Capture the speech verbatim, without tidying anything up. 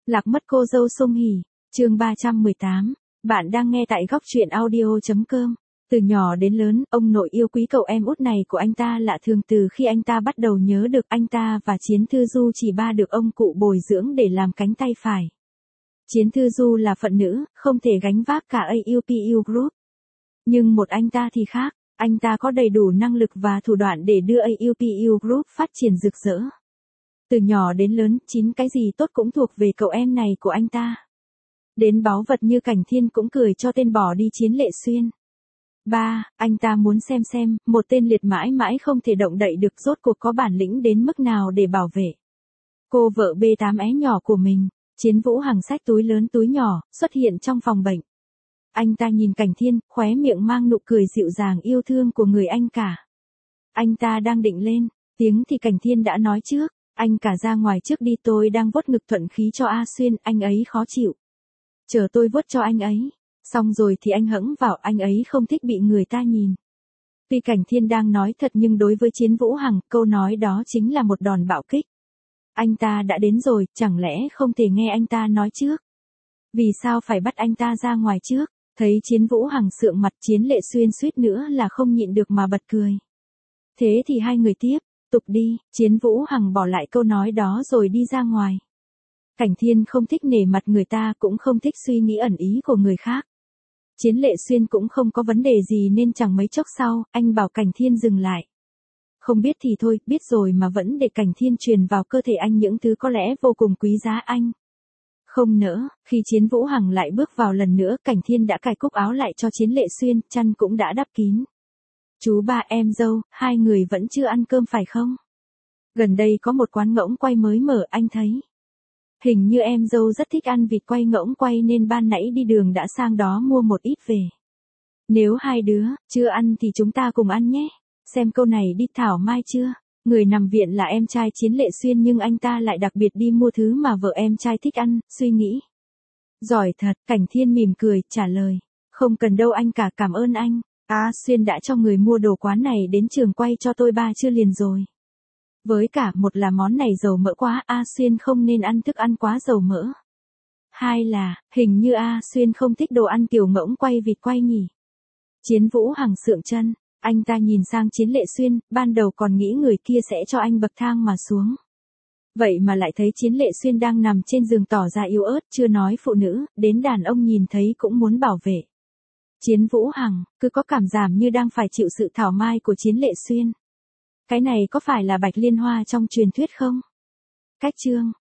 Lạc mất cô dâu Song Hỷ, chương ba trăm mười tám. Bạn đang nghe tại góc truyện audio.com. Từ nhỏ đến lớn, ông nội yêu quý cậu em út này của anh ta lạ thường từ khi anh ta bắt đầu nhớ được anh ta và Chiến Thư Du chỉ ba được ông cụ bồi dưỡng để làm cánh tay phải. Chiến Thư Du là phận nữ, không thể gánh vác cả a u pê u Group. Nhưng một anh ta thì khác, anh ta có đầy đủ năng lực và thủ đoạn để đưa a u pê u Group phát triển rực rỡ. Từ nhỏ đến lớn, chín cái gì tốt cũng thuộc về cậu em này của anh ta. Đến báu vật như Cảnh Thiên cũng cười cho tên bỏ đi Chiến Lệ Xuyên. Ba, anh ta muốn xem xem, một tên liệt mãi mãi không thể động đậy được rốt cuộc có bản lĩnh đến mức nào để bảo vệ cô vợ bê tám é nhỏ của mình. Chiến Vũ Hằng xách túi lớn túi nhỏ, xuất hiện trong phòng bệnh. Anh ta nhìn Cảnh Thiên, khóe miệng mang nụ cười dịu dàng yêu thương của người anh cả. Anh ta đang định lên tiếng thì Cảnh Thiên đã nói trước. Anh cả ra ngoài trước đi, tôi đang vuốt ngực thuận khí cho A Xuyên, anh ấy khó chịu. Chờ tôi vuốt cho anh ấy. Xong rồi thì anh hẫng vào, anh ấy không thích bị người ta nhìn. Tuy Cảnh Thiên đang nói thật nhưng đối với Chiến Vũ Hằng, câu nói đó chính là một đòn bạo kích. Anh ta đã đến rồi, chẳng lẽ không thể nghe anh ta nói trước? Vì sao phải bắt anh ta ra ngoài trước? Thấy Chiến Vũ Hằng sượng mặt, Chiến Lệ Xuyên suýt nữa là không nhịn được mà bật cười. Thế thì hai người tiếp tục đi, Chiến Vũ Hằng bỏ lại câu nói đó rồi đi ra ngoài. Cảnh Thiên không thích nể mặt người ta, cũng không thích suy nghĩ ẩn ý của người khác. Chiến Lệ Xuyên cũng không có vấn đề gì nên chẳng mấy chốc sau, anh bảo Cảnh Thiên dừng lại. Không biết thì thôi, biết rồi mà vẫn để Cảnh Thiên truyền vào cơ thể anh những thứ có lẽ vô cùng quý giá anh. Không nỡ, khi Chiến Vũ Hằng lại bước vào lần nữa, Cảnh Thiên đã cài cúc áo lại cho Chiến Lệ Xuyên, chăn cũng đã đắp kín. Chú ba em dâu, hai người vẫn chưa ăn cơm phải không? Gần đây có một quán ngỗng quay mới mở, anh thấy. Hình như em dâu rất thích ăn vịt quay ngỗng quay nên ban nãy đi đường đã sang đó mua một ít về. Nếu hai đứa chưa ăn thì chúng ta cùng ăn nhé. Xem câu này đi, thảo mai chưa? Người nằm viện là em trai Chiến Lệ Xuyên nhưng anh ta lại đặc biệt đi mua thứ mà vợ em trai thích ăn, suy nghĩ. Giỏi thật, Cảnh Thiên mỉm cười, trả lời. Không cần đâu anh cả, cảm ơn anh. A Xuyên đã cho người mua đồ quán này đến trường quay cho tôi ba chưa liền rồi. Với cả, một là món này dầu mỡ quá, A Xuyên không nên ăn thức ăn quá dầu mỡ. Hai là, hình như A Xuyên không thích đồ ăn kiểu ngỗng quay vịt quay nhỉ. Chiến Vũ Hằng sượng chân, anh ta nhìn sang Chiến Lệ Xuyên, ban đầu còn nghĩ người kia sẽ cho anh bậc thang mà xuống. Vậy mà lại thấy Chiến Lệ Xuyên đang nằm trên giường tỏ ra yếu ớt, chưa nói phụ nữ, đến đàn ông nhìn thấy cũng muốn bảo vệ. Chiến Vũ Hằng, cứ có cảm giảm như đang phải chịu sự thảo mai của Chiến Lệ Xuyên. Cái này có phải là Bạch Liên Hoa trong truyền thuyết không? Cách chương